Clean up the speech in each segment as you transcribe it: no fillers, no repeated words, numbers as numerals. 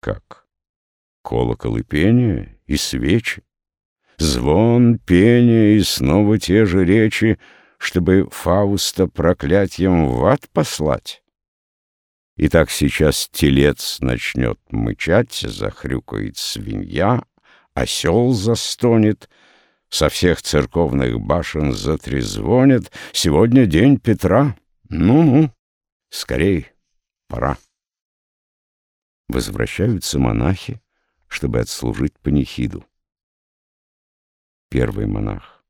Как? Колокол и пение, и свечи, звон, пение и снова те же речи, чтобы Фауста проклятьем в ад послать? Итак, сейчас телец начнет мычать, захрюкает свинья, осел застонет, со всех церковных башен затрезвонит. Сегодня день Петра. Ну-ну, скорей, пора. Возвращаются монахи, чтобы отслужить панихиду. Первый монах.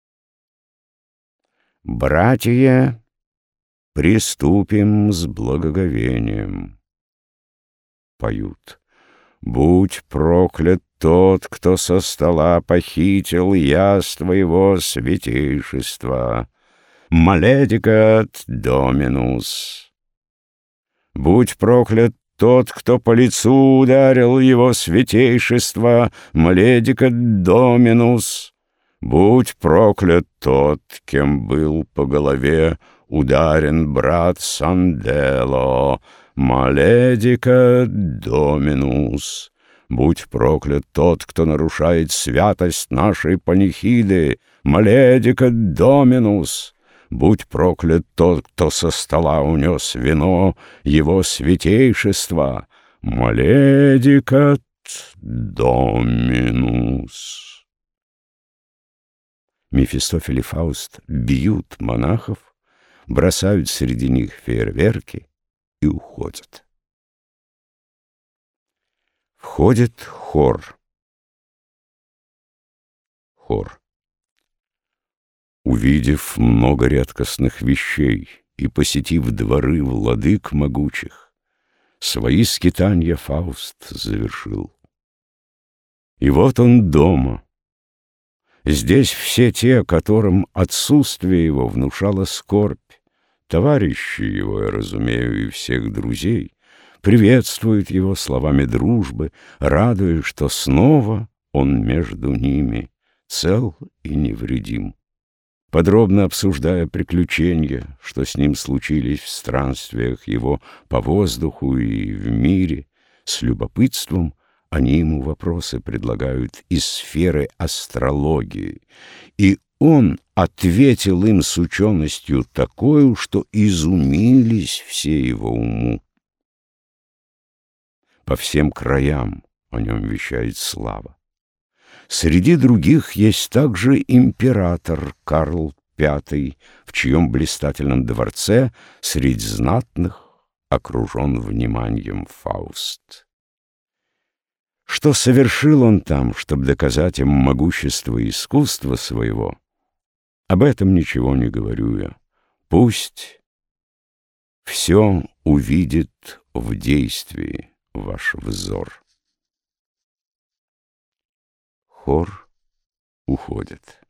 Братья, приступим с благоговением. Поют. Будь проклят тот, кто со стола похитил яство его святейшества. Маледикат доминус. Будь проклят тот, кто по лицу ударил его святейшество. Маледикат доминус. Будь проклят тот, кем был по голове ударен брат Сандело. Маледикат доминус. Будь проклят тот, кто нарушает святость нашей панихиды. Маледикат доминус. Будь проклят тот, кто со стола унес вино его святейшества. Маледикат доминус. Мефистофель и Фауст бьют монахов, бросают среди них фейерверки и уходят. Входит хор. Хор. Увидев много редкостных вещей и посетив дворы владык могучих, свои скитанья Фауст завершил. И вот он дома. Здесь все те, которым отсутствие его внушало скорбь. Товарищи его, я разумею, и всех друзей, приветствуют его словами дружбы, радуясь, что снова он между ними цел и невредим. Подробно обсуждая приключения, что с ним случились в странствиях его по воздуху и в мире, с любопытством они ему вопросы предлагают из сферы астрологии, и он ответил им с ученостью такою, что изумились все его уму. По всем краям о нем вещает слава. Среди других есть также император Карл V, в чьем блистательном дворце средь знатных окружен вниманием Фауст. Что совершил он там, чтобы доказать им могущество и искусство своего, об этом ничего не говорю я. Пусть все увидит в действии ваш взор. Хор уходит.